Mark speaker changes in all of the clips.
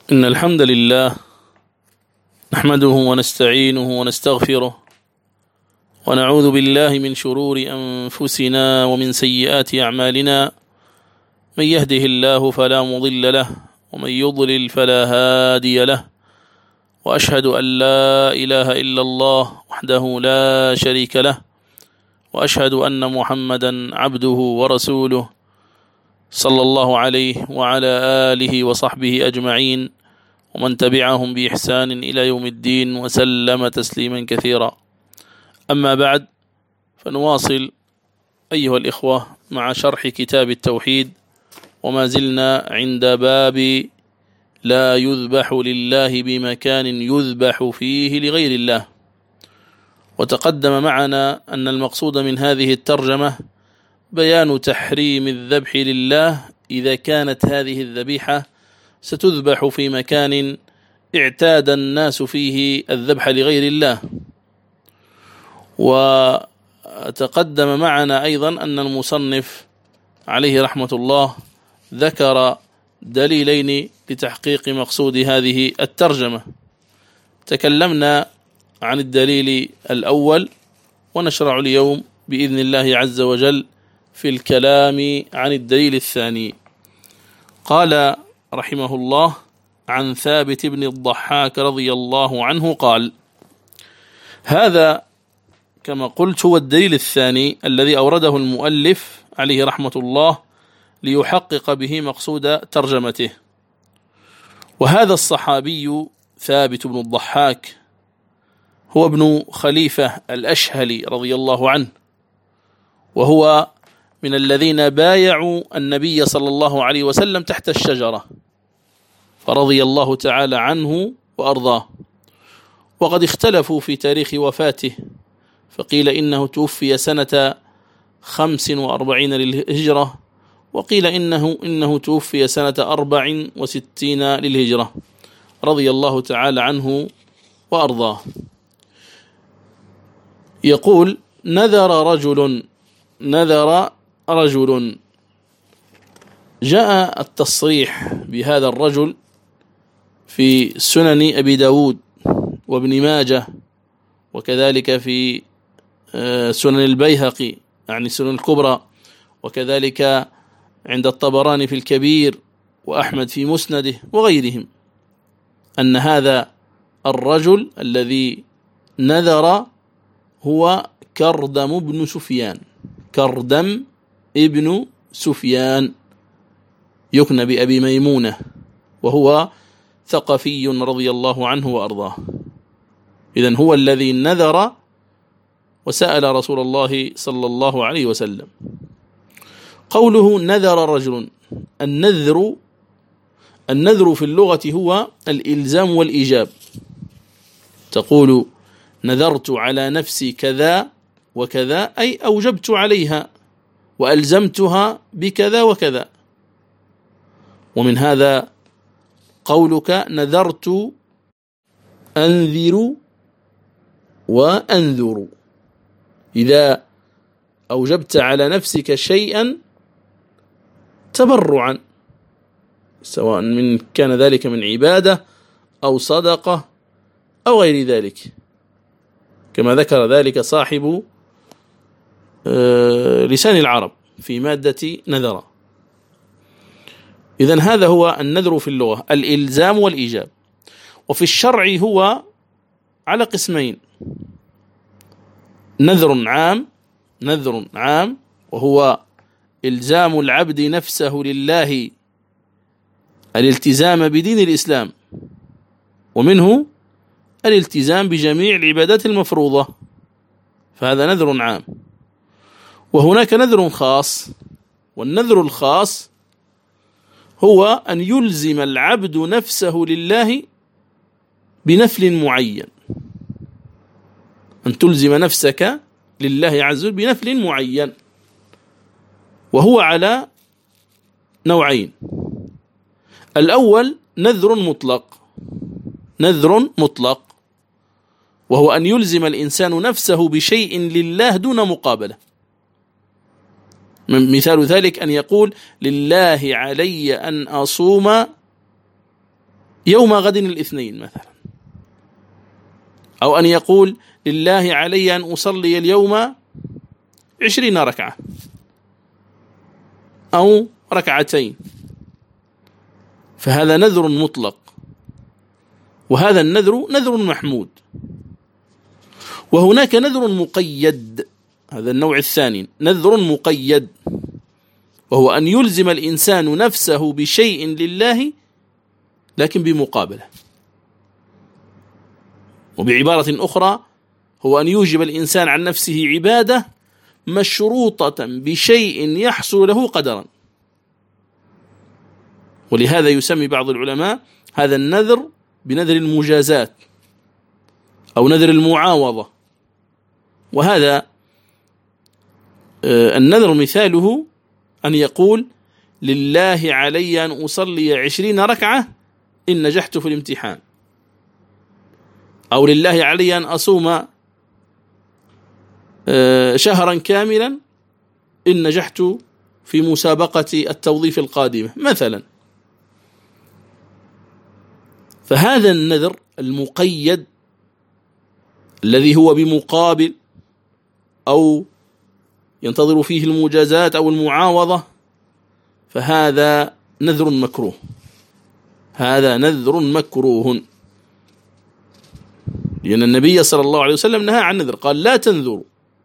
Speaker 1: إن الحمد لله نحمده ونستعينه ونستغفره ونعوذ بالله من شرور أنفسنا ومن سيئات أعمالنا. من يهده الله فلا مضل له ومن يضلل فلا هادي له، وأشهد أن لا إله إلا الله وحده لا شريك له، وأشهد أن محمدا عبده ورسوله صلى الله عليه وعلى آله وصحبه أجمعين ومن تبعهم بإحسان إلى يوم الدين وسلم تسليما كثيرا. أما بعد، فنواصل أيها الإخوة مع شرح كتاب التوحيد، وما زلنا عند باب لا يذبح لله بمكان يذبح فيه لغير الله. وتقدم معنا أن المقصود من هذه الترجمة بيان تحريم الذبح لله إذا كانت هذه الذبيحة ستذبح في مكان اعتاد الناس فيه الذبح لغير الله. وتقدم معنا أيضا أن المصنف عليه رحمة الله ذكر دليلين لتحقيق مقصود هذه الترجمة. تكلمنا عن الدليل الأول، ونشرع اليوم بإذن الله عز وجل في الكلام عن الدليل الثاني. قال رحمه الله عن ثابت بن الضحاك رضي الله عنه قال: هذا كما قلت هو الدليل الثاني الذي أورده المؤلف عليه رحمة الله ليحقق به مقصود ترجمته. وهذا الصحابي ثابت بن الضحاك هو ابن خليفة الأشهلي رضي الله عنه، وهو من الذين بايعوا النبي صلى الله عليه وسلم تحت الشجرة، فرضي الله تعالى عنه وأرضاه. وقد اختلفوا في تاريخ وفاته، فقيل إنه توفي سنة 45 للهجرة، وقيل إنه توفي سنة 64 للهجرة، رضي الله تعالى عنه وأرضاه. يقول: نذر رجل. جاء التصريح بهذا الرجل في سنن أبي داود وابن ماجه، وكذلك في سنن البيهقي يعني سنن الكبرى، وكذلك عند الطبراني في الكبير، وأحمد في مسنده وغيرهم، أن هذا الرجل الذي نذر هو كردم بن سفيان. كردم ابن سفيان يكنى بأبي ميمونة، وهو ثقفي رضي الله عنه وأرضاه. إذن هو الذي نذر وسأل رسول الله صلى الله عليه وسلم. قوله نذر رجل، النذر في اللغة هو الإلزام والإيجاب. تقول: نذرت على نفسي كذا وكذا، أي أوجبت عليها وألزمتها بكذا وكذا. ومن هذا قولك نذرت أنذر وأنذر، إذا أوجبت على نفسك شيئا تبرعا، سواء كان ذلك من عبادة أو صدقة أو غير ذلك، كما ذكر ذلك صاحب لسان العرب في مادة نذر. إذن هذا هو النذر في اللغة، الإلزام والإيجاب. وفي الشرع هو على قسمين: نذر عام وهو إلزام العبد نفسه لله الالتزام بدين الإسلام، ومنه الالتزام بجميع العبادات المفروضة، فهذا نذر عام. وهناك نذر خاص، والنذر الخاص هو أن يلزم العبد نفسه لله بنفل معين، أن تلزم نفسك لله عز وجل بنفل معين، وهو على نوعين. الأول نذر مطلق، وهو أن يلزم الإنسان نفسه بشيء لله دون مقابلة. مثال ذلك أن يقول: لله علي أن أصوم يوم غد الاثنين مثلا، أو أن يقول لله علي أن أصلي اليوم 20 ركعة أو ركعتين، فهذا نذر مطلق، وهذا النذر نذر محمود. وهناك نذر مقيد، هذا النوع الثاني، نذر مقيد، وهو أن يلزم الإنسان نفسه بشيء لله لكن بمقابلة. وبعبارة أخرى هو أن يوجب الإنسان عن نفسه عبادة مشروطة بشيء يحصل له قدرا. ولهذا يسمي بعض العلماء هذا النذر بنذر المجازات أو نذر المعاوضة. وهذا النذر مثاله أن يقول لله علي أن أصلي 20 ركعة إن نجحت في الامتحان، أو لله علي أن أصوم شهرا كاملا إن نجحت في مسابقة التوظيف القادمة مثلا. فهذا النذر المقيد الذي هو بمقابل أو ينتظر فيه المجازات أو المعاوضة، فهذا نذر مكروه، هذا نذر مكروه، لأن النبي صلى الله عليه وسلم نهى عن النذر، قال لا تنذروا.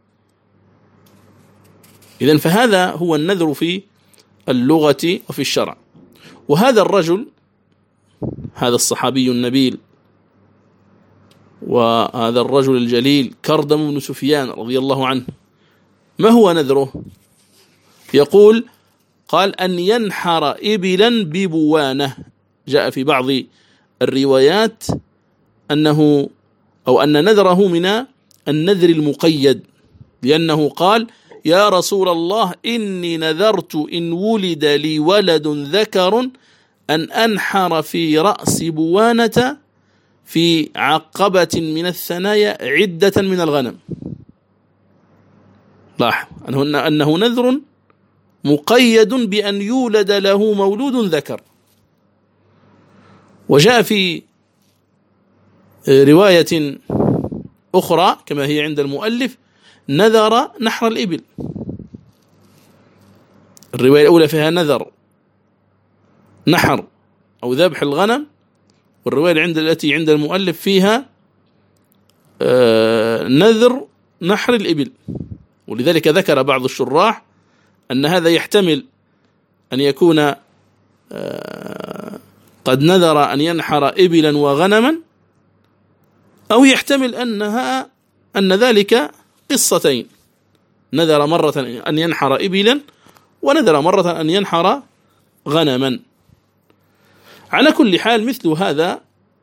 Speaker 1: إذن فهذا هو النذر في اللغة وفي الشرع. وهذا الرجل، هذا الصحابي النبيل وهذا الرجل الجليل كردم بن سفيان رضي الله عنه، ما هو نذره؟ يقول قال أن ينحر إبلا ببوانة. جاء في بعض الروايات أنه أو أن نذره من النذر المقيد، لأنه قال يا رسول الله إني نذرت إن ولد لي ولد ذكر أن أنحر في رأس بوانة في عقبة من الثنايا عدة من الغنم. لاحظ أنه نذر مقيد بأن يولد له مولود ذكر. وجاء في رواية أخرى كما هي عند المؤلف نذر نحر الإبل. الرواية الأولى فيها نذر نحر أو ذبح الغنم، والرواية التي عند المؤلف فيها نذر نحر الإبل. ولذلك ذكر بعض الشراح أن هذا يحتمل أن يكون قد نذر أن ينحر إبلا وغنما، أو يحتمل أن ذلك قصتين، نذر مرة أن ينحر إبلا ونذر مرة أن ينحر غنما. على كل حال مثل هذا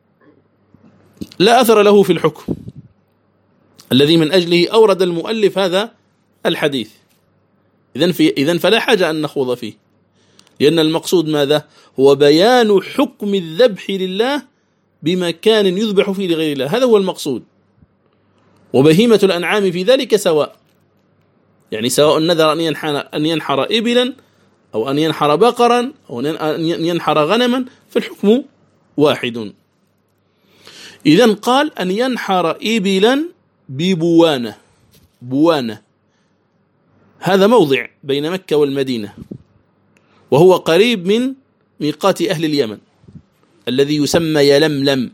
Speaker 1: لا أثر له في الحكم الذي من أجله أورد المؤلف هذا الحديث. إذن فلا حاجة أن نخوض فيه، لأن المقصود ماذا؟ هو بيان حكم الذبح لله بمكان يذبح فيه لغير الله، هذا هو المقصود. وبهيمة الأنعام في ذلك سواء، يعني سواء نذر أن ينحر إبلا أو أن ينحر بقرا أو أن ينحر غنما، فالحكم واحد. إذن قال أن ينحر إبلا ببوانة. بوانة هذا موضع بين مكة والمدينة، وهو قريب من ميقات أهل اليمن الذي يسمى يلملم.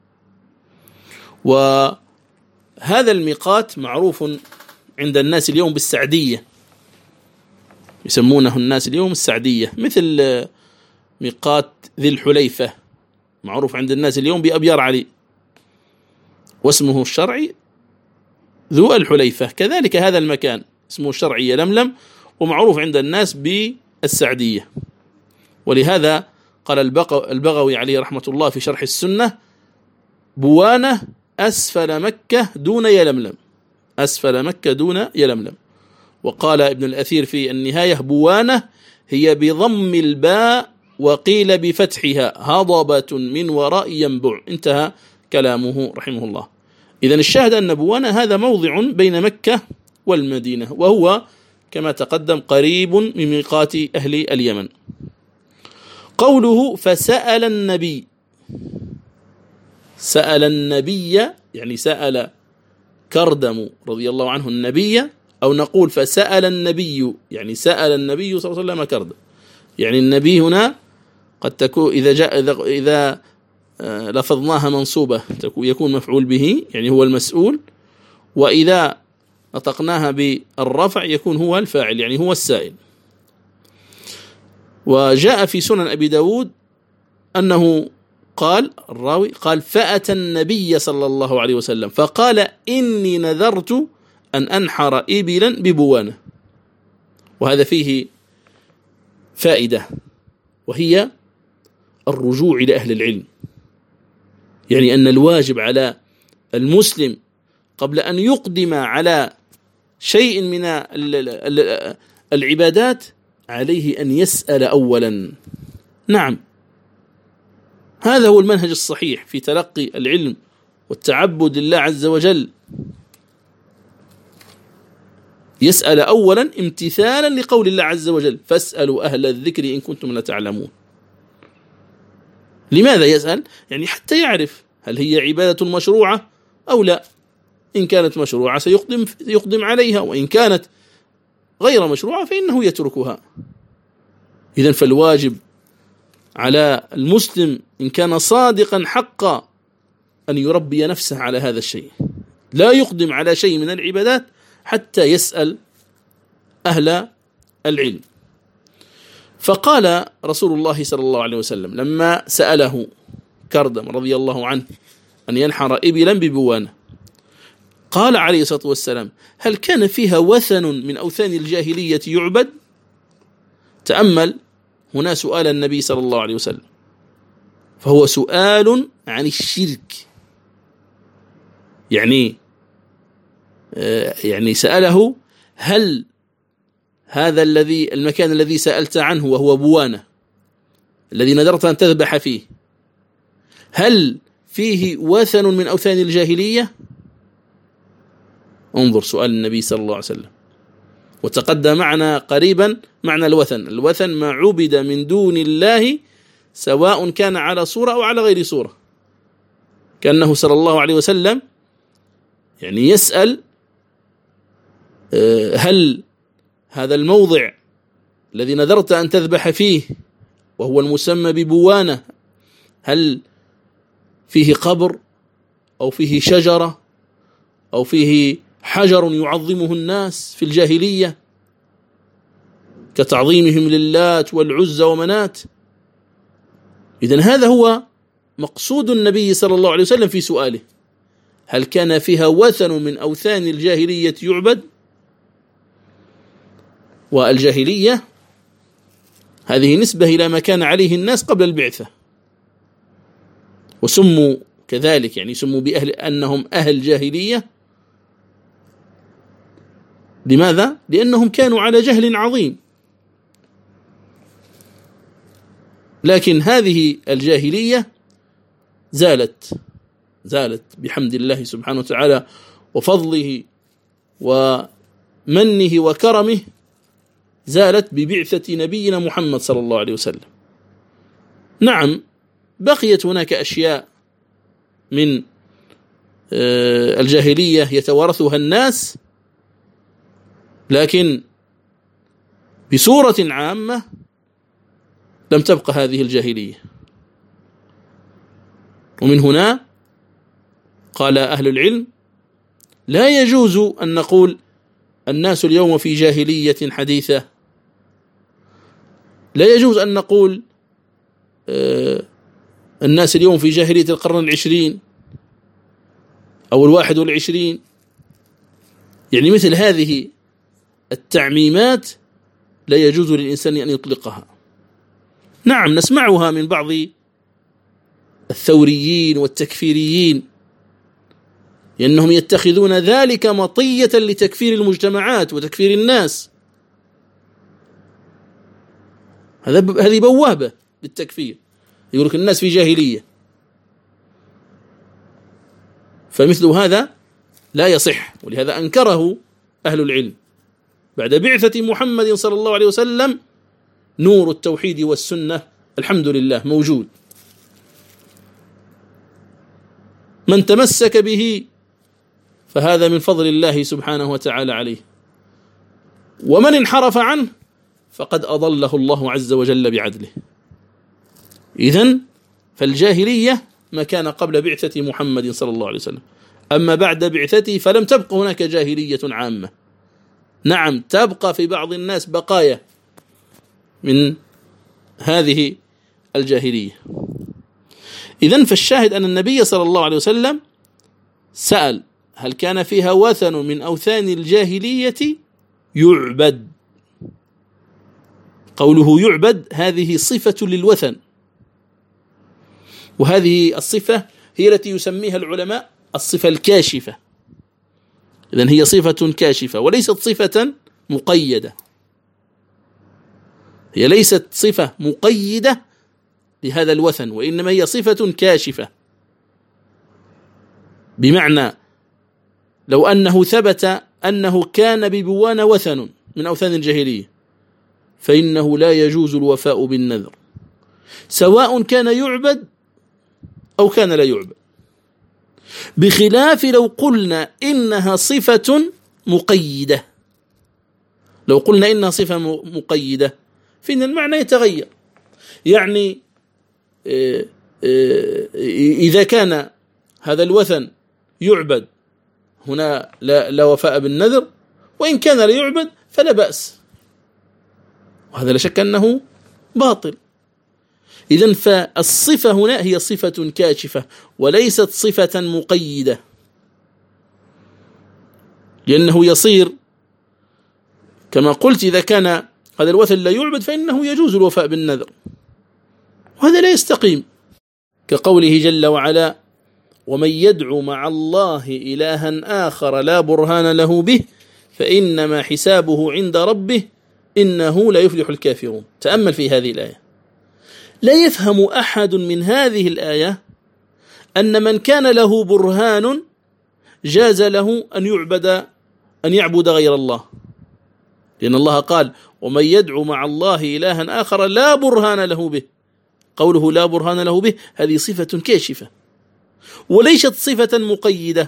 Speaker 1: وهذا الميقات معروف عند الناس اليوم بالسعدية، يسمونه الناس اليوم السعدية، مثل ميقات ذي الحليفة معروف عند الناس اليوم بأبيار علي، واسمه الشرعي ذو الحليفة. كذلك هذا المكان اسمه الشرعي يلملم، ومعروف عند الناس بالسعدية. ولهذا قال البغوي عليه رحمة الله في شرح السنة بوانة أسفل مكة دون يلملم، أسفل مكة دون يلملم. وقال ابن الأثير في النهاية بوانة هي بضم الباء وقيل بفتحها هضبة من وراء ينبع. انتهى كلامه رحمه الله. إذن الشاهد أن بوانة هذا موضع بين مكة والمدينة، وهو كما تقدم قريب من ميقات أهل اليمن. قوله فسأل النبي، سأل النبي يعني سأل كردم رضي الله عنه النبي، أو نقول فسأل النبي يعني سأل النبي صلى الله عليه وسلم كردم. يعني النبي هنا قد تكون إذا لفظناها منصوبة يكون مفعول به يعني هو المسؤول، وإذا نطقناها بالرفع يكون هو الفاعل يعني هو السائل. وجاء في سنن أبي داود أنه قال الراوي قال فأتى النبي صلى الله عليه وسلم فقال إني نذرت أن أنحر إبلا ببوانة. وهذا فيه فائدة، وهي الرجوع إلى أهل العلم. يعني أن الواجب على المسلم قبل أن يقدم على شيء من العبادات عليه أن يسأل أولا. نعم، هذا هو المنهج الصحيح في تلقي العلم والتعبد لله عز وجل. يسأل أولا امتثالا لقول الله عز وجل فاسألوا أهل الذكر إن كنتم لا تعلمون. لماذا يسأل؟ يعني حتى يعرف هل هي عبادة مشروعة أو لا. إن كانت مشروعة سيقدم عليها، وإن كانت غير مشروعة فإنه يتركها. إذن فالواجب على المسلم إن كان صادقا حقا أن يربي نفسه على هذا الشيء، لا يقدم على شيء من العبادات حتى يسأل أهل العلم. فقال رسول الله صلى الله عليه وسلم لما سأله كردم رضي الله عنه أن ينحر إبلا ببوانة، قال عليه الصلاة والسلام هل كان فيها وثن من أوثان الجاهلية يعبد؟ تأمل هنا سؤال النبي صلى الله عليه وسلم، فهو سؤال عن الشرك. يعني سأله هل هذا المكان الذي سألت عنه وهو بوانة الذي نذرت أن تذبح فيه هل فيه وثن من أوثان الجاهلية؟ انظر سؤال النبي صلى الله عليه وسلم. وتقدم معنا قريبا معنى الوثن ما عبد من دون الله سواء كان على صورة أو على غير صورة. كأنه صلى الله عليه وسلم يعني يسأل هل هذا الموضع الذي نذرت أن تذبح فيه وهو المسمى ببوانة هل فيه قبر أو فيه شجرة أو فيه حجر يعظمه الناس في الجاهلية كتعظيمهم للات والعزى ومنات؟ إذن هذا هو مقصود النبي صلى الله عليه وسلم في سؤاله، هل كان فيها وثن من أوثان الجاهلية يعبد؟ والجاهلية هذه نسبة إلى ما كان عليه الناس قبل البعثة، وسموا كذلك يعني سموا بأهل أنهم أهل جاهلية. لماذا؟ لأنهم كانوا على جهل عظيم. لكن هذه الجاهلية زالت بحمد الله سبحانه وتعالى وفضله ومنه وكرمه، زالت ببعثة نبينا محمد صلى الله عليه وسلم. نعم، بقيت هناك أشياء من الجاهلية يتوارثها الناس، لكن بصورة عامة لم تبقى هذه الجاهلية. ومن هنا قال أهل العلم لا يجوز أن نقول الناس اليوم في جاهلية حديثة، لا يجوز أن نقول الناس اليوم في جاهلية القرن 20 أو 21. يعني مثل هذه التعميمات لا يجوز للإنسان أن يطلقها. نعم، نسمعها من بعض الثوريين والتكفيريين لأنهم يتخذون ذلك مطية لتكفير المجتمعات وتكفير الناس. هذه بوابة للتكفير، يقول لك الناس في جاهلية. فمثل هذا لا يصح، ولهذا أنكره أهل العلم. بعد بعثة محمد صلى الله عليه وسلم نور التوحيد والسنة الحمد لله موجود. من تمسك به فهذا من فضل الله سبحانه وتعالى عليه، ومن انحرف عنه فقد أضله الله عز وجل بعدله. إذن فالجاهلية ما كان قبل بعثة محمد صلى الله عليه وسلم، أما بعد بعثته فلم تبق هناك جاهلية عامة. نعم تبقى في بعض الناس بقايا من هذه الجاهلية. إذن فالشاهد أن النبي صلى الله عليه وسلم سأل هل كان فيها وثن من أوثان الجاهلية يعبد. قوله يعبد هذه صفة للوثن، وهذه الصفة هي التي يسميها العلماء الصفة الكاشفة. إذن هي صفة كاشفة وليست صفة مقيدة، هي ليست صفة مقيدة لهذا الوثن، وإنما هي صفة كاشفة. بمعنى لو أنه ثبت أنه كان ببوان وثن من أوثان الجاهلية فإنه لا يجوز الوفاء بالنذر، سواء كان يعبد أو كان لا يعبد، بخلاف لو قلنا إنها صفة مقيدة. لو قلنا إنها صفة مقيدة فإن المعنى يتغير. يعني إذا كان هذا الوثن يعبد هنا لا وفاء بالنذر، وإن كان لا يعبد فلا بأس، وهذا لا شك أنه باطل. إذن فالصفة هنا هي صفة كاشفة وليست صفة مقيدة، لأنه يصير كما قلت إذا كان هذا الوثن لا يعبد فإنه يجوز الوفاء بالنذر، وهذا لا يستقيم، كقوله جل وعلا ومن يدعو مع الله إلها آخر لا برهان له به فإنما حسابه عند ربه إنه لا يفلح الكافرون. تأمل في هذه الآية، لا يفهم أحد من هذه الآية أن من كان له برهان جاز له أن يعبد غير الله، لأن الله قال ومن يدعو مع الله إلها آخر لا برهان له به. قوله لا برهان له به هذه صفة كاشفة وليست صفة مقيدة،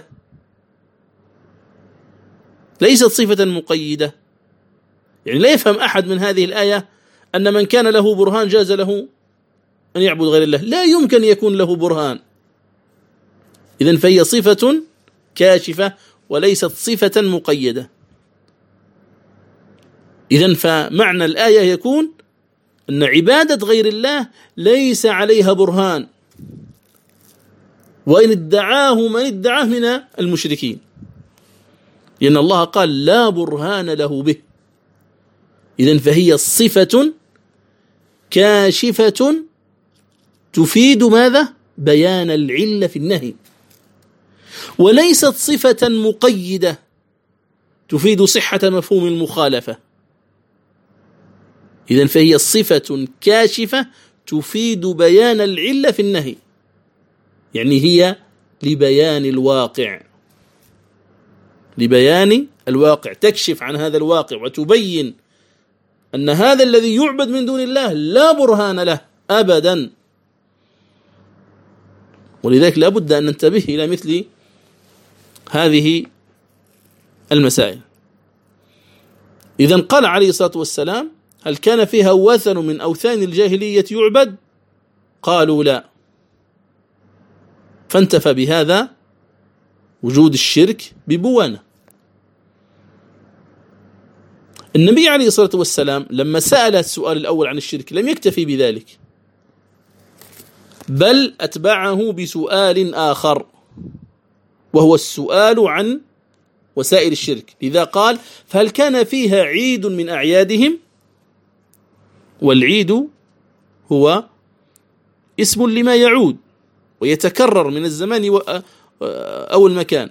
Speaker 1: ليست صفة مقيدة. يعني لا يفهم أحد من هذه الآية أن من كان له برهان جاز له أن يعبد غير الله، لا يمكن يكون له برهان. إذن فهي صفة كاشفة وليست صفة مقيدة. إذن فمعنى الآية يكون أن عبادة غير الله ليس عليها برهان، وإن ادعاه من ادعاه من المشركين، لأن الله قال لا برهان له به. إذن فهي صفة كاشفة تفيد ماذا؟ بيان العلة في النهي، وليست صفة مقيدة تفيد صحة مفهوم المخالفة. إذن فهي صفة كاشفة تفيد بيان العلة في النهي، يعني هي لبيان الواقع، لبيان الواقع، تكشف عن هذا الواقع وتبين أن هذا الذي يعبد من دون الله لا برهان له أبدا. ولذلك لا بد أن ننتبه إلى مثل هذه المسائل. إذن قال عليه الصلاة والسلام هل كان فيها وثن من أوثان الجاهلية يعبد؟ قالوا لا، فانتفى بهذا وجود الشرك ببوانة. النبي عليه الصلاة والسلام لما سأل السؤال الأول عن الشرك لم يكتفي بذلك، بل أتبعه بسؤال آخر، وهو السؤال عن وسائل الشرك. لذا قال فهل كان فيها عيد من أعيادهم؟ والعيد هو اسم لما يعود ويتكرر من الزمان أو المكان،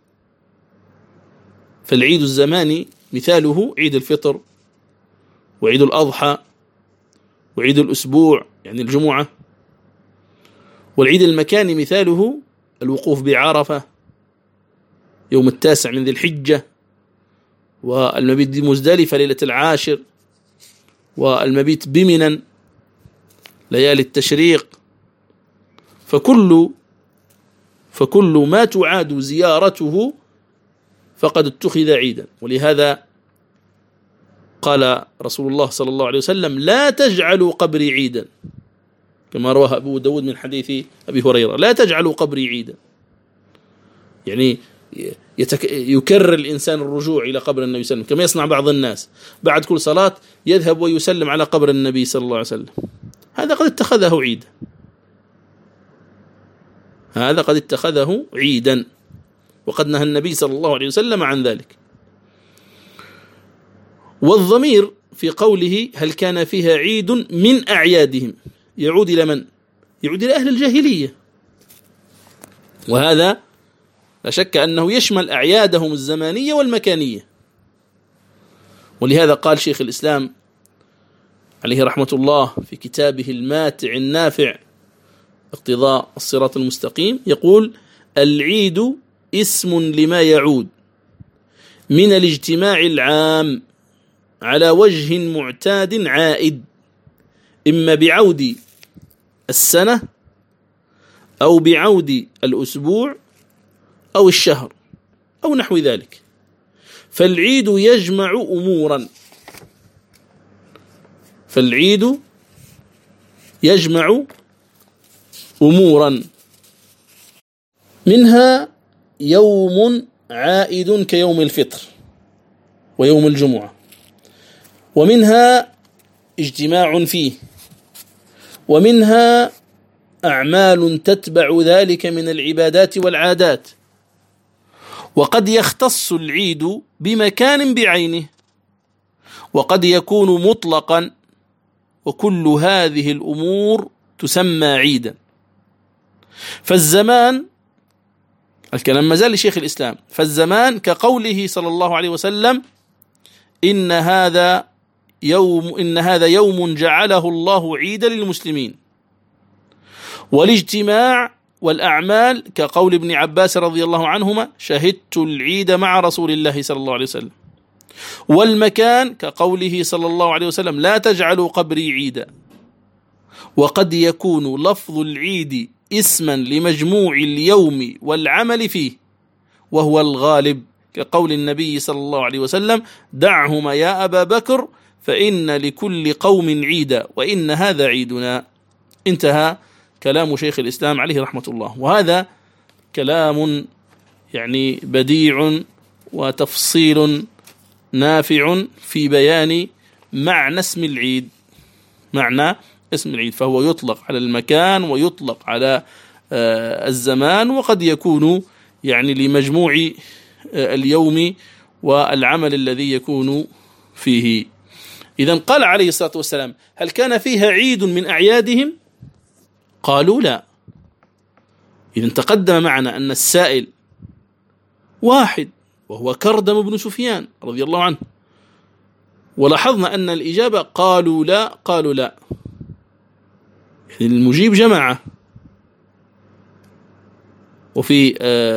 Speaker 1: فالعيد الزماني مثاله عيد الفطر وعيد الأضحى وعيد الأسبوع يعني الجمعة، والعيد المكاني مثاله الوقوف بعرفة يوم 9 من ذي الحجة، والمبيت بمزدلفة ليلة 10، والمبيت بمنى ليالي التشريق. فكل فكل ما تعاد زيارته فقد اتخذ عيدا. ولهذا قال رسول الله صلى الله عليه وسلم: لا تجعلوا قبري عيدا، كما رواه أبو داود من حديث أبي هريرة: لا تجعلوا قبري عيدا. يعني يكرر الإنسان الرجوع إلى قبر النبي صلى الله عليه وسلم، كما يصنع بعض الناس بعد كل صلاة يذهب ويسلم على قبر النبي صلى الله عليه وسلم. هذا قد اتخذه عيدا، هذا قد اتخذه عيدا، وقد نهى النبي صلى الله عليه وسلم عن ذلك. والضمير في قوله: هل كان فيها عيد من أعيادهم، يعود إلى من؟ يعود إلى أهل الجاهلية، وهذا لا شك أنه يشمل أعيادهم الزمانية والمكانية. ولهذا قال شيخ الإسلام عليه رحمة الله في كتابه الماتع النافع اقتضاء الصراط المستقيم، يقول: العيد اسم لما يعود من الاجتماع العام على وجه معتاد عائد، إما بعود السنة أو بعود الأسبوع أو الشهر أو نحو ذلك. فالعيد يجمع أمورا، فالعيد يجمع أمورا منها يوم عائد كيوم الفطر ويوم الجمعة، ومنها اجتماع فيه، ومنها أعمال تتبع ذلك من العبادات والعادات. وقد يختص العيد بمكان بعينه، وقد يكون مطلقا، وكل هذه الأمور تسمى عيدا. فالزمان، الكلام مازال لشيخ الإسلام، فالزمان كقوله صلى الله عليه وسلم: إن هذا يوم جعله الله عيدا للمسلمين. والاجتماع والأعمال كقول ابن عباس رضي الله عنهما: شهدت العيد مع رسول الله صلى الله عليه وسلم. والمكان كقوله صلى الله عليه وسلم: لا تجعلوا قبري عيدا. وقد يكون لفظ العيد اسما لمجموع اليوم والعمل فيه، وهو الغالب، كقول النبي صلى الله عليه وسلم: دعهما يا أبا بكر فإن لكل قوم عيدا وإن هذا عيدنا. انتهى كلام شيخ الإسلام عليه رحمة الله. وهذا كلام يعني بديع وتفصيل نافع في بيان معنى اسم العيد، معنى اسم العيد، فهو يطلق على المكان ويطلق على الزمان، وقد يكون يعني لمجموع اليوم والعمل الذي يكون فيه. إذن قال عليه الصلاة والسلام: هل كان فيها عيد من أعيادهم؟ قالوا لا. إذن تقدم معنا أن السائل واحد، وهو كردم بن سفيان رضي الله عنه، ولاحظنا أن الإجابة قالوا لا قالوا لا، يعني المجيب جماعة. وفي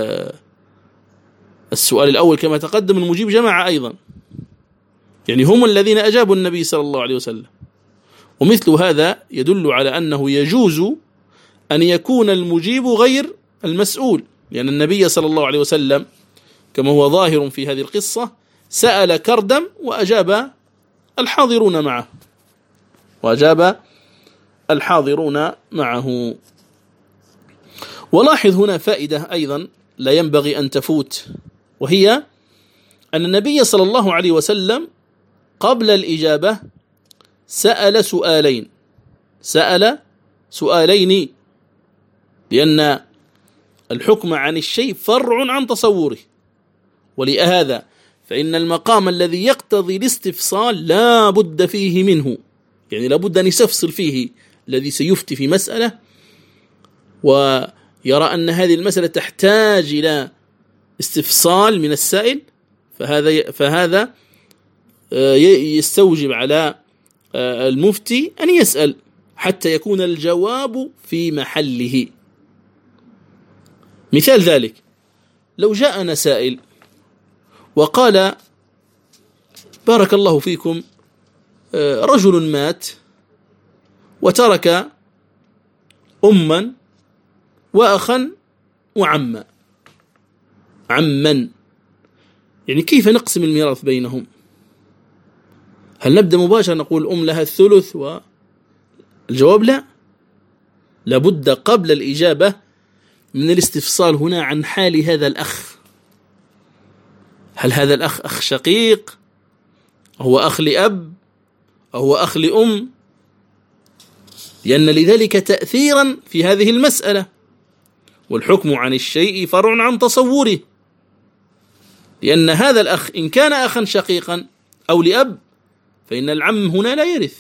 Speaker 1: السؤال الأول كما تقدم المجيب جماعة أيضا، يعني هم الذين أجابوا النبي صلى الله عليه وسلم. ومثل هذا يدل على أنه يجوز أن يكون المجيب غير المسؤول، لأن النبي صلى الله عليه وسلم كما هو ظاهر في هذه القصة سأل كردم وأجاب الحاضرون معه، وأجاب الحاضرون معه. ولاحظ هنا فائدة أيضا لا ينبغي أن تفوت، وهي أن النبي صلى الله عليه وسلم قبل الإجابة سأل سؤالين، لأن الحكم عن الشيء فرع عن تصوره. ولهذا فإن المقام الذي يقتضي الاستفصال لا بد فيه منه، يعني لا بد أن يستفصل فيه الذي سيفتي في مسألة ويرى أن هذه المسألة تحتاج إلى استفصال من السائل، فهذا يستوجب على المفتي أن يسأل حتى يكون الجواب في محله. مثال ذلك: لو جاءنا سائل وقال: بارك الله فيكم، رجل مات وترك أما وأخا وعما. عما يعني كيف نقسم الميراث بينهم؟ هل نبدأ مباشرة نقول الأم لها الثلث؟ والجواب لا، لابد قبل الإجابة من الاستفصال هنا عن حال هذا الأخ. هل هذا الأخ أخ شقيق؟ هو أخ لأب؟ أو هو أخ لأم؟ لأن لذلك تأثيرا في هذه المسألة، والحكم عن الشيء فرع عن تصوره. لأن هذا الأخ إن كان أخا شقيقا أو لأب فإن العم هنا لا يرث،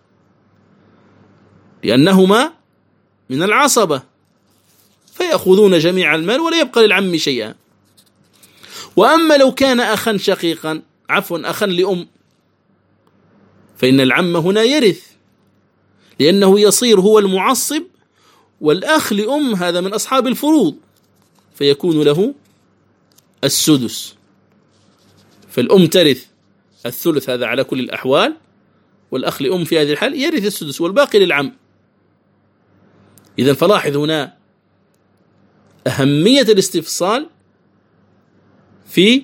Speaker 1: لأنهما من العصبة فيأخذون جميع المال ولا يبقى للعم شيئا. وأما لو كان أخا شقيقا أخا لأم فإن العم هنا يرث، لأنه يصير هو المعصب، والأخ لأم هذا من أصحاب الفروض فيكون له السدس. فالأم ترث الثلث هذا على كل الأحوال، والأخ لأم في هذه الحال يرث السدس والباقي للعم. إذن فلاحظ هنا أهمية الاستفصال في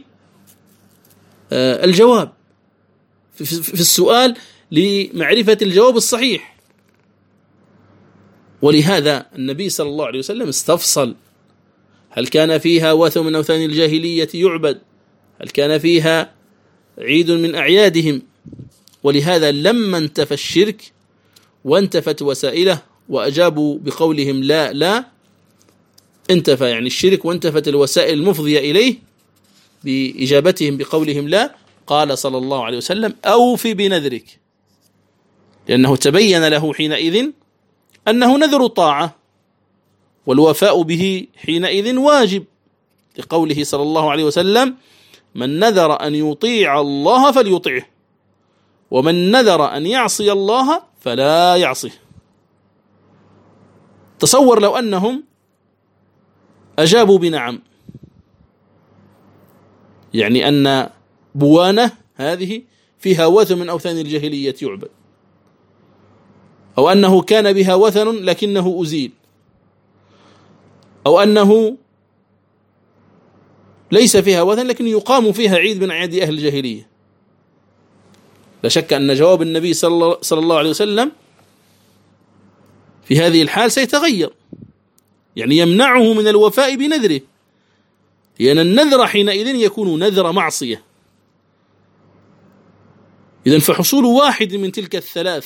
Speaker 1: الجواب، في السؤال لمعرفة الجواب الصحيح. ولهذا النبي صلى الله عليه وسلم استفصل: هل كان فيها وثن من أوثان الجاهلية يعبد؟ هل كان فيها عيد من أعيادهم؟ ولهذا لما انتفى الشرك وانتفت وسائله وأجابوا بقولهم لا لا، انتفى يعني الشرك وانتفت الوسائل المفضية إليه بإجابتهم بقولهم لا، قال صلى الله عليه وسلم: أوفي بنذرك، لأنه تبين له حينئذ أنه نذر طاعة، والوفاء به حينئذ واجب، لقوله صلى الله عليه وسلم: من نذر أن يطيع الله فليطعه، ومن نذر أن يعصي الله فلا يعصيه. تصور لو أنهم أجابوا بنعم، يعني أن بوانة هذه فيها وثن من أوثان الجاهلية يعبد، أو أنه كان بها وثن لكنه أزيل، أو أنه ليس فيها وثن لكن يقام فيها عيد من أعياد أهل الجاهلية. لا شك أن جواب النبي صلى الله عليه وسلم في هذه الحال سيتغير، يعني يمنعه من الوفاء بنذره، لأن النذر حينئذ يكون نذر معصية. إذن فحصول واحد من تلك الثلاث،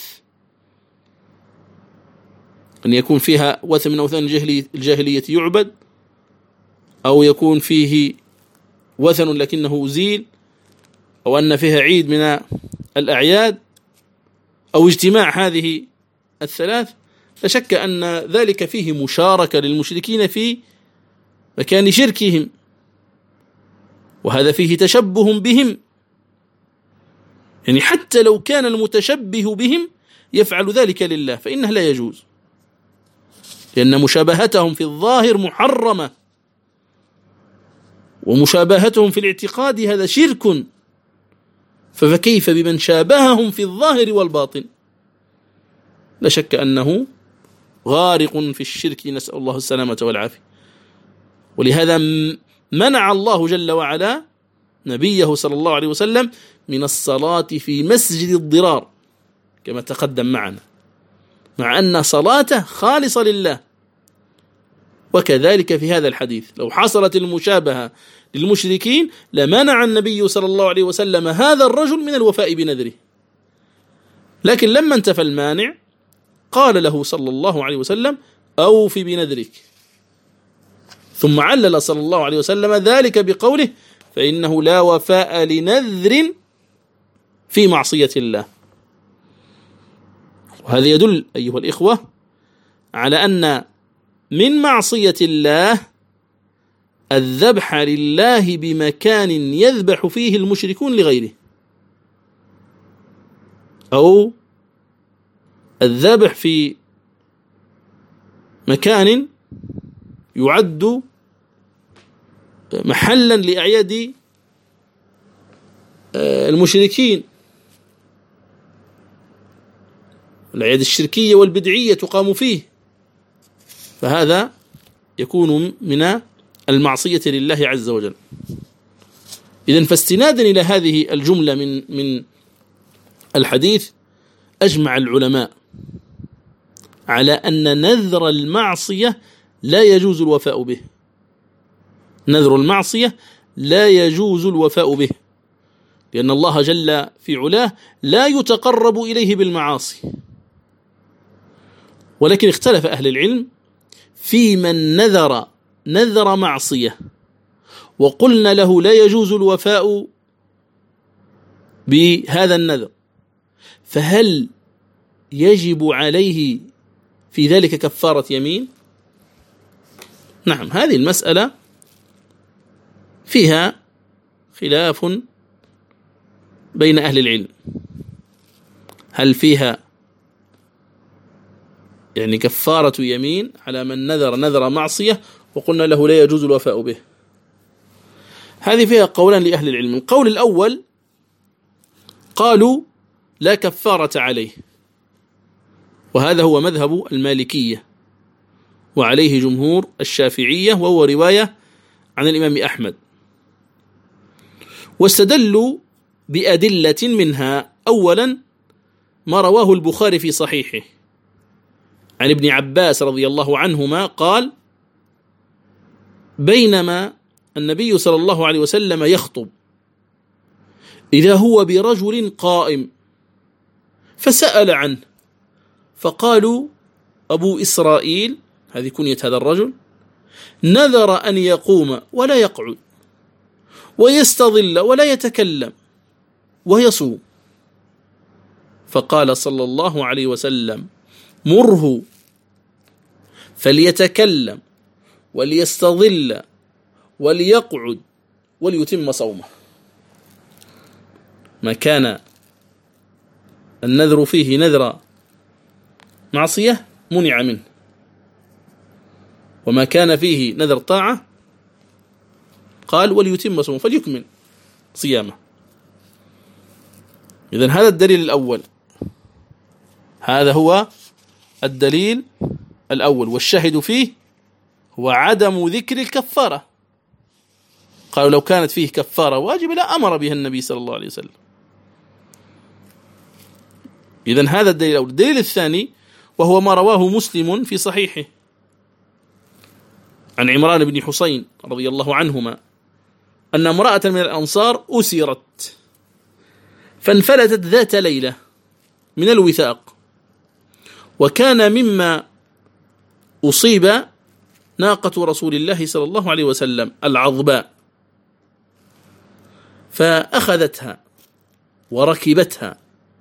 Speaker 1: أن يكون فيها وثن من أوثان الجاهلية يعبد، أو يكون فيه وثن لكنه أزيل، أو أن فيها عيد من الأعياد، أو اجتماع هذه الثلاث، لا شك أن ذلك فيه مشاركة للمشركين في مكان شركهم، وهذا فيه تشبه بهم، يعني حتى لو كان المتشبه بهم يفعل ذلك لله فإنه لا يجوز، لأن مشابهتهم في الظاهر محرمة، ومشابهتهم في الاعتقاد هذا شرك، فكيف بمن شابههم في الظاهر والباطن؟ لا شك أنه غارق في الشرك، نسأل الله السلامة والعافية. ولهذا منع الله جل وعلا نبيه صلى الله عليه وسلم من الصلاة في مسجد الضرار كما تقدم معنا، مع أن صلاته خالصة لله. وكذلك في هذا الحديث لو حصلت المشابهة للمشركين لمنع النبي صلى الله عليه وسلم هذا الرجل من الوفاء بنذره، لكن لما انتفى المانع قال له صلى الله عليه وسلم: أوفي بنذرك. ثم علل صلى الله عليه وسلم ذلك بقوله: فإنه لا وفاء لنذر في معصية الله. وهذا يدل أيها الإخوة على أن من معصية الله الذبح لله بمكان يذبح فيه المشركون لغيره، أو الذبح في مكان يعد محلا لأعياد المشركين، الأعياد الشركية والبدعية تقام فيه، فهذا يكون من المعصية لله عز وجل. إذن فاستنادا إلى هذه الجملة من الحديث أجمع العلماء على أن نذر المعصية لا يجوز الوفاء به. نذر المعصية لا يجوز الوفاء به، لأن الله جل في علاه لا يتقرب إليه بالمعاصي. ولكن اختلف أهل العلم في من نذر معصية وقلنا له لا يجوز الوفاء بهذا النذر، فهل يجب عليه في ذلك كفارة يمين؟ نعم، هذه المسألة فيها خلاف بين أهل العلم، هل فيها يعني كفارة يمين على من نذر معصية وقلنا له لا يجوز الوفاء به؟ هذه فيها قولان لأهل العلم. القول الأول قالوا لا كفارة عليه، وهذا هو مذهب المالكية وعليه جمهور الشافعية، وهو رواية عن الإمام أحمد، واستدلوا بأدلة منها. أولا ما رواه البخاري في صحيحه عن ابن عباس رضي الله عنهما قال: بينما النبي صلى الله عليه وسلم يخطب إذا هو برجل قائم فسأل عنه، فقالوا: أبو إسرائيل، هذه كنية هذا الرجل، نذر أن يقوم ولا يقعد ويستظل ولا يتكلم ويصوم. فقال صلى الله عليه وسلم: مره فليتكلم وليستظل وليقعد وليتم صومه. ما كان النذر فيه نذر معصية منع منه، وما كان فيه نذر طاعة قال وليتم صومه، فليكمل صيامه. إذن هذا الدليل الأول، هذا هو الدليل الأول، والشاهد فيه هو عدم ذكر الكفارة. قالوا لو كانت فيه كفارة واجبة لا أمر بها النبي صلى الله عليه وسلم. إذن هذا الدليل الأول. الدليل الثاني وهو ما رواه مسلم في صحيحه عن عمران بن حسين رضي الله عنهما أن امرأة من الأنصار أسرت فانفلتت ذات ليلة من الوثاق، وكان مما أصيب ناقة رسول الله صلى الله عليه وسلم العظباء، فأخذتها وركبتها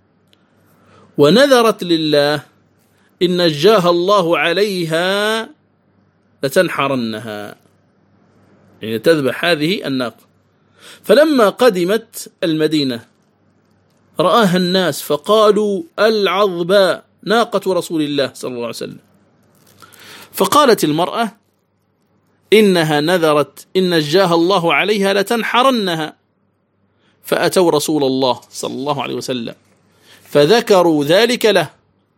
Speaker 1: ونذرت لله إن نجاها الله عليها لتنحرنها، يعني تذبح هذه الناقة. فلما قدمت المدينة رآها الناس فقالوا: العظباء ناقة رسول الله صلى الله عليه وسلم. فقالت المرأة: إنها نذرت إن نجاها الله عليها لتنحرنها. فأتوا رسول الله صلى الله عليه وسلم فذكروا ذلك له،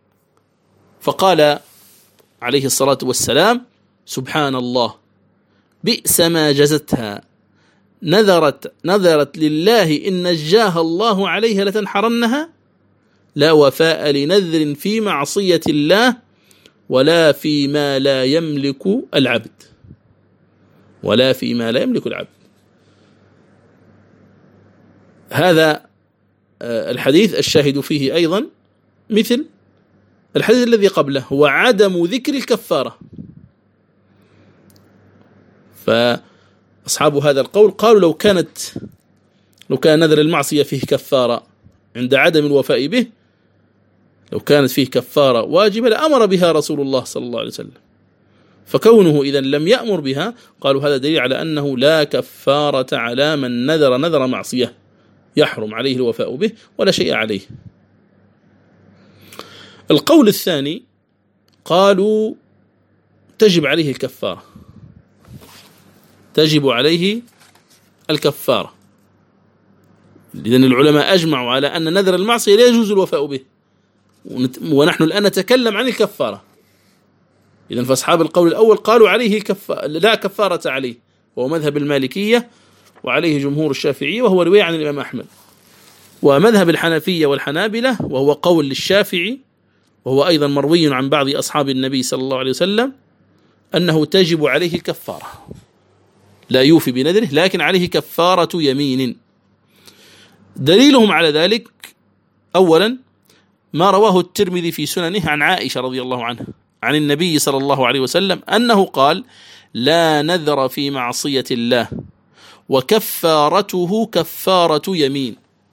Speaker 1: فقال عليه الصلاة والسلام: سبحان الله، بئس ما جزتها، نذرت لله إن نجاها الله عليها لتنحرنها. لا وفاء لنذر في معصية الله ولا فيما لا يملك العبد، ولا فيما لا يملك العبد. هذا الحديث الشاهد فيه أيضا مثل الحديث الذي قبله، هو عدم ذكر الكفارة. فأصحاب هذا القول قالوا لو كان نذر المعصية فيه كفارة عند عدم الوفاء به، لو كانت فيه كفارة واجبة لأمر بها رسول الله صلى الله عليه وسلم، فكونه إذن لم يأمر بها قالوا هذا دليل على أنه لا كفارة على من نذر معصية يحرم عليه الوفاء به ولا شيء عليه. القول الثاني قالوا تجب عليه الكفارة، تجب عليه الكفارة. إذن العلماء أجمعوا على أن نذر المعصية لا يجوز الوفاء به، ونحن الآن نتكلم عن الكفارة. إذن فأصحاب القول الأول قالوا عليه لا كفارة عليه، وهو مذهب المالكية وعليه جمهور الشافعية، وهو رواية عن الإمام أحمد. ومذهب الحنفية والحنابلة وهو قول للشافعي، وهو أيضا مروي عن بعض أصحاب النبي صلى الله عليه وسلم، أنه تجب عليه الكفارة، لا يوفي بنذره لكن عليه كفارة يمين. دليلهم على ذلك أولا ما رواه الترمذي في سننه عن عائشة رضي الله عنها عن النبي صلى الله عليه وسلم أنه قال: لا نذر في معصية الله وكفارته كفارة يمين.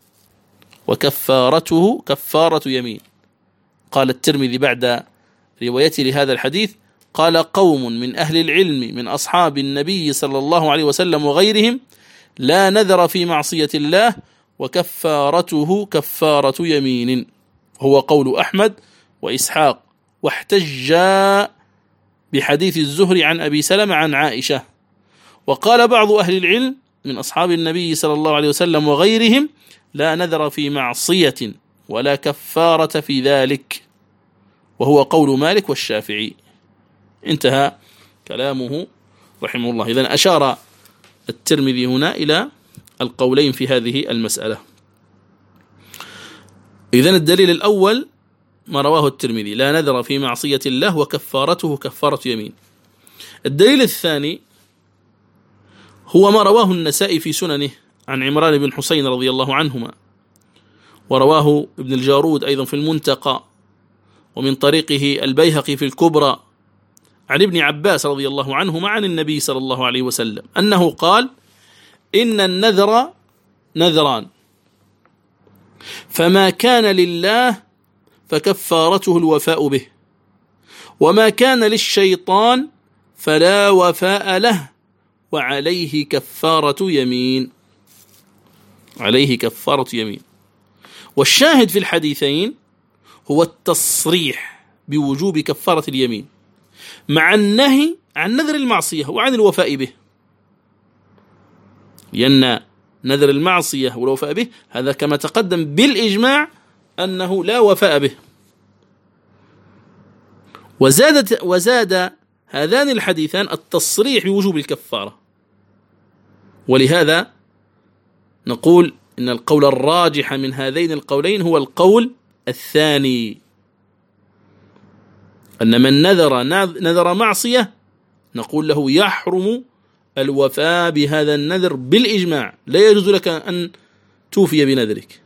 Speaker 1: وكفارته كفارة يمين. قال الترمذي بعد روايته لهذا الحديث: قال قوم من أهل العلم من أصحاب النبي صلى الله عليه وسلم وغيرهم: لا نذر في معصية الله وكفارته كفارة يمين. هو قول أحمد وإسحاق، واحتج بحديث الزهري عن أبي سلمة عن عائشة. وقال بعض أهل العلم من أصحاب النبي صلى الله عليه وسلم وغيرهم: لا نذر في معصية ولا كفارة في ذلك، وهو قول مالك والشافعي. انتهى كلامه رحمه الله. إذن أشار الترمذي هنا إلى القولين في هذه المسألة. إذن الدليل الأول ما رواه الترمذي: لا نذر في معصية الله وكفارته كفارة يمين. الدليل الثاني هو ما رواه النسائي في سننه عن عمران بن حسين رضي الله عنهما، ورواه ابن الجارود أيضا في المنتقى، ومن طريقه البيهقي في الكبرى، عن ابن عباس رضي الله عنهما عن النبي صلى الله عليه وسلم أنه قال: إن النذر نذران، فما كان لله فكفارته الوفاء به، وما كان للشيطان فلا وفاء له، وعليه كفارة يمين. عليه كفارة يمين. والشاهد في الحديثين هو التصريح بوجوب كفارة اليمين مع النهي عن نذر المعصية وعن الوفاء به، لأن نذر المعصية والوفاء به هذا كما تقدم بالإجماع أنه لا وفاء به. وزاد هذان الحديثان التصريح بوجوب الكفارة. ولهذا نقول إن القول الراجح من هذين القولين هو القول الثاني، أن من نذر معصية نقول له يحرم الوفاء بهذا النذر بالإجماع، لا يجوز لك أن توفي بنذرك.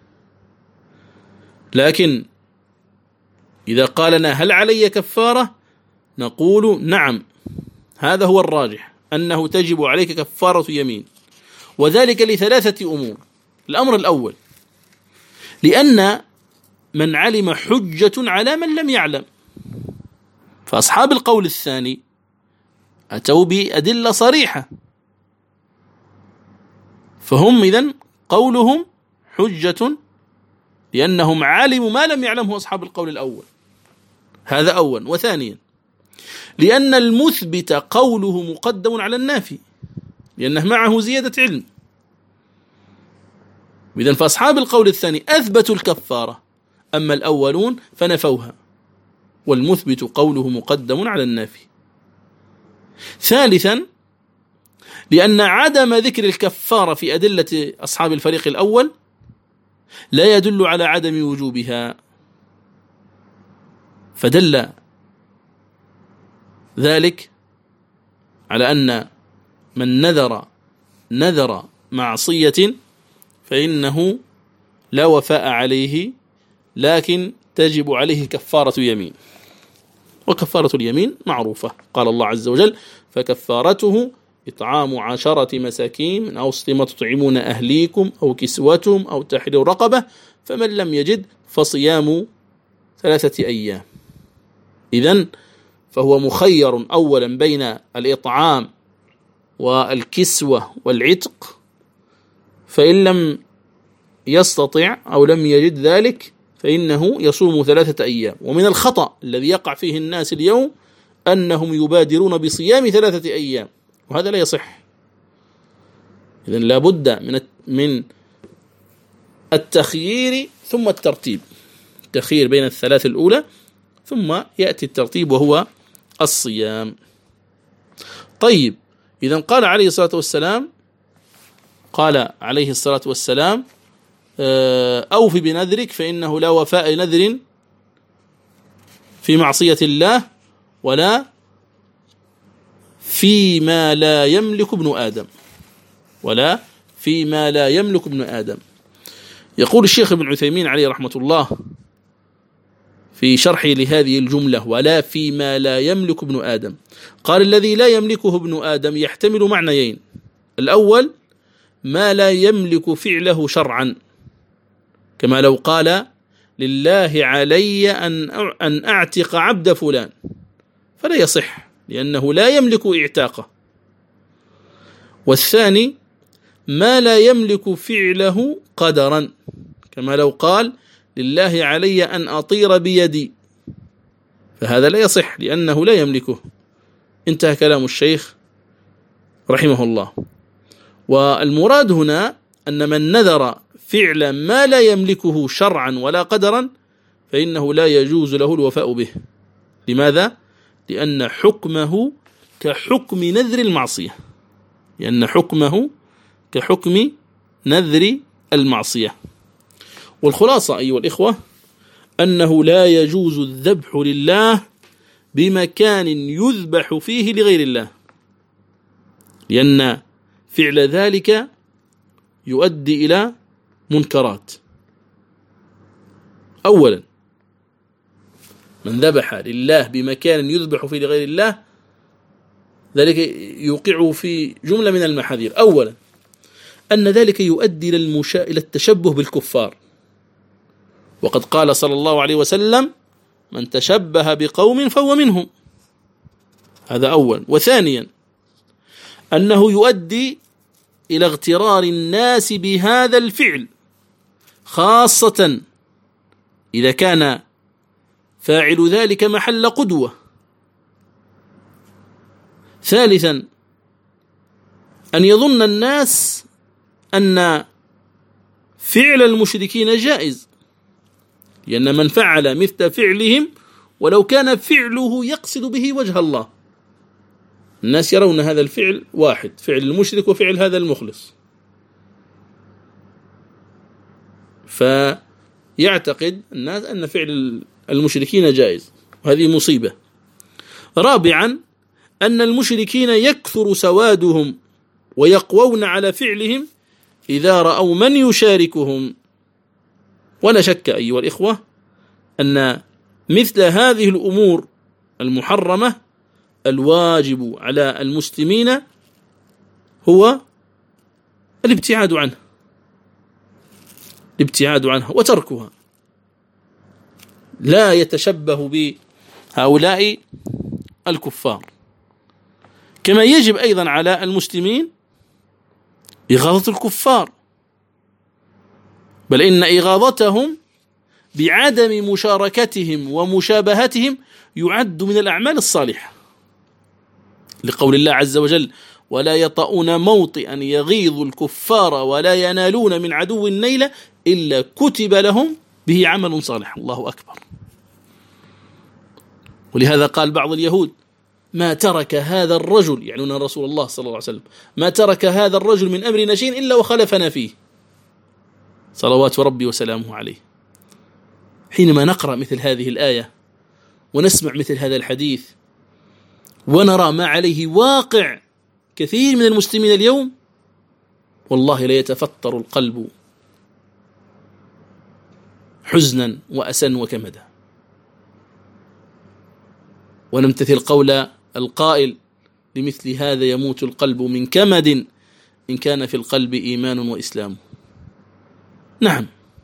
Speaker 1: لكن إذا قال لنا هل علي كفارة، نقول نعم، هذا هو الراجح، أنه تجب عليك كفارة يمين، وذلك لثلاثة أمور. الأمر الأول: لأن من علم حجة على من لم يعلم، فأصحاب القول الثاني أتوا بأدلة صريحة، فهم إذن قولهم حجة لأنهم علموا ما لم يعلمه أصحاب القول الأول. هذا أولا. وثانيا لأن المثبت قوله مقدم على النافي، لأنه معه زيادة علم. إذن فأصحاب القول الثاني أثبتوا الكفارة، أما الأولون فنفوها، والمثبت قوله مقدم على النافي. ثالثا لأن عدم ذكر الكفارة في أدلة أصحاب الفريق الأول لا يدل على عدم وجوبها، فدل ذلك على أن من نذر معصية فإنه لا وفاء عليه، لكن تجب عليه كفارة يمين. وكفارة اليمين معروفة، قال الله عز وجل: فكفارته إطعام 10 مساكين من أوسط ما تطعمون أهليكم أو كسوتهم أو تحرير رقبة، فمن لم يجد فصيام 3 أيام. إذن فهو مخير أولا بين الإطعام والكسوة والعتق، فإن لم يستطع أو لم يجد ذلك فإنه يصوم 3 أيام. ومن الخطأ الذي يقع فيه الناس اليوم أنهم يبادرون بصيام 3 أيام، وهذا لا يصح. إذن لا بد من التخيير ثم الترتيب، التخيير بين ال3 الأولى ثم يأتي الترتيب وهو الصيام. طيب، إذن قال عليه الصلاة والسلام أوف بنذرك فإنه لا وفاء لنذر في معصية الله ولا فيما لا يملك ابن آدم. يقول الشيخ ابن عثيمين عليه رحمة الله في شرحه لهذه الجملة ولا فيما لا يملك ابن آدم، قال الذي لا يملكه ابن آدم يحتمل معنيين: الأول ما لا يملك فعله شرعا، كما لو قال لله علي أن أعتق عبد فلان، فلا يصح لأنه لا يملك اعتاقه. والثاني ما لا يملك فعله قدرا، كما لو قال لله علي أن أطير بيدي، فهذا لا يصح لأنه لا يملكه. انتهى كلام الشيخ رحمه الله. والمراد هنا أن من نذر فعلا ما لا يملكه شرعا ولا قدرا فإنه لا يجوز له الوفاء به. لماذا؟ لأن حكمه كحكم نذر المعصية، والخلاصة أيها الإخوة أنه لا يجوز الذبح لله بمكان يذبح فيه لغير الله، لأن فعل ذلك يؤدي إلى منكرات. أولا، من ذبح لله بمكان يذبح فيه لغير الله ذلك يوقعه في جملة من المحاذير. أولا، أن ذلك يؤدي إلى التشبه بالكفار، وقد قال صلى الله عليه وسلم: من تشبه بقوم فهو منهم. هذا أولا. وثانيا، أنه يؤدي إلى اغترار الناس بهذا الفعل، خاصة إذا كان فاعل ذلك محل قدوة. ثالثا، أن يظن الناس أن فعل المشركين جائز، لأن من فعل مثل فعلهم ولو كان فعله يقصد به وجه الله، الناس يرون هذا الفعل واحد، فعل المشرك وفعل هذا المخلص، فيعتقد الناس أن فعل المشركين جائز، وهذه مصيبة. رابعا، أن المشركين يكثر سوادهم ويقوون على فعلهم إذا رأوا من يشاركهم. ولا شك أيها الإخوة أن مثل هذه الأمور المحرمة الواجب على المسلمين هو الابتعاد عنها وتركها، لا يتشبه بهؤلاء الكفار. كما يجب أيضا على المسلمين إغاظة الكفار، بل إن إغاظتهم بعدم مشاركتهم ومشابهتهم يعد من الأعمال الصالحة، لقول الله عز وجل: ولا يطؤون موطئا يغيظ الكفار ولا ينالون من عدو نيلا إلا كتب لهم به عمل صالح. الله أكبر. ولهذا قال بعض اليهود: ما ترك هذا الرجل، يعنون رسول الله صلى الله عليه وسلم، ما ترك هذا الرجل من أمرنا شيء إلا وخلفنا فيه، صلوات ربي وسلامه عليه. حينما نقرأ مثل هذه الآية ونسمع مثل هذا الحديث ونرى ما عليه واقع كثير من المسلمين اليوم، والله لا يتفطر القلب حزنا وأسا وكمدا. ونمتثل قول القائل: لمثل هذا يموت القلب من كمد إن كان في القلب إيمان وإسلام. نعم،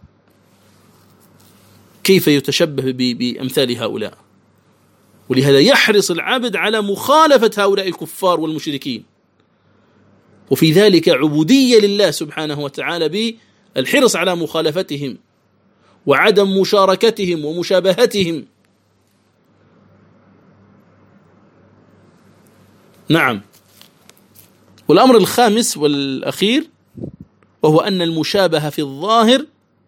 Speaker 1: كيف يتشبه بأمثال هؤلاء؟ ولهذا يحرص العبد على مخالفة هؤلاء الكفار والمشركين، وفي ذلك عبودية لله سبحانه وتعالى بالحرص على مخالفتهم وعدم مشاركتهم ومشابهتهم. نعم. والأمر الخامس والأخير وهو أن المشابهة في الظاهر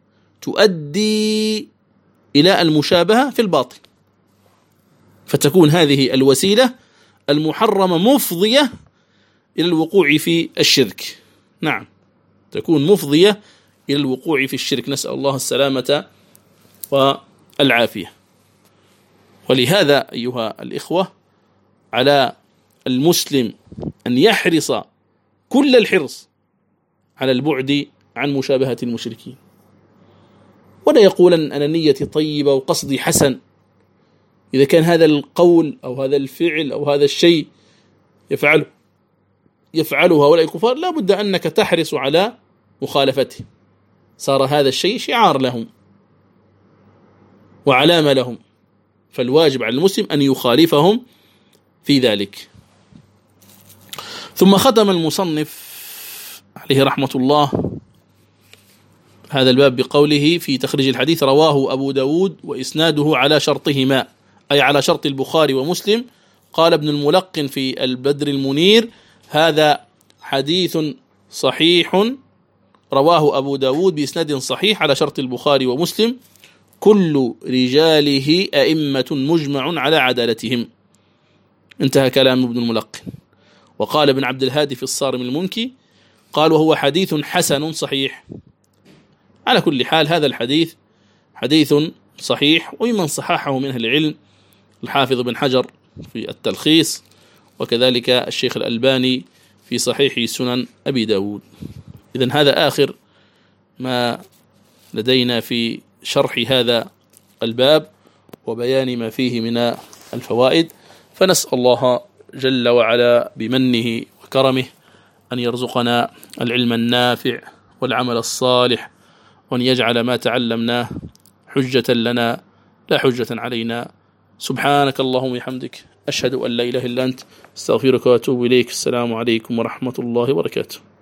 Speaker 1: تؤدي إلى المشابهة في الباطن، فتكون هذه الوسيلة المحرمة مفضية إلى الوقوع في الشرك. نعم، تكون مفضية إلى الوقوع في الشرك، نسأل الله السلامة والعافية. ولهذا أيها الإخوة على المسلم أن يحرص كل الحرص على البعد عن مشابهة المشركين، ولا يقول أن أنا نيتي طيبة وقصدي حسن. إذا كان هذا القول أو هذا الفعل أو هذا الشيء يفعله هؤلاء الكفار، لا بد أنك تحرص على مخالفته، صار هذا الشيء شعار لهم وعلامة لهم، فالواجب على المسلم أن يخالفهم في ذلك. ثم ختم المصنف عليه رحمة الله هذا الباب بقوله في تخريج الحديث: رواه أبو داود وإسناده على شرطهما، أي على شرط البخاري ومسلم. قال ابن الملقن في البدر المنير: هذا حديث صحيح رواه أبو داود بإسناد صحيح على شرط البخاري ومسلم، كل رجاله أئمة مجمع على عدالتهم. انتهى كلام ابن الملقن. وقال ابن عبد الهادي في الصارم المنكي قال: وهو حديث حسن صحيح. على كل حال هذا الحديث حديث صحيح، ومن صححه من أهل العلم الحافظ بن حجر في التلخيص، وكذلك الشيخ الألباني في صحيح سنن أبي داود. إذن هذا آخر ما لدينا في شرح هذا الباب وبيان ما فيه من الفوائد، فنسأل الله جل وعلا بمنه وكرمه أن يرزقنا العلم النافع والعمل الصالح، وأن يجعل ما تعلمناه حجة لنا لا حجة علينا. سبحانك اللهم وبحمدك، أشهد أن لا إله إلا أنت، استغفرك وأتوب إليك. السلام عليكم ورحمة الله وبركاته.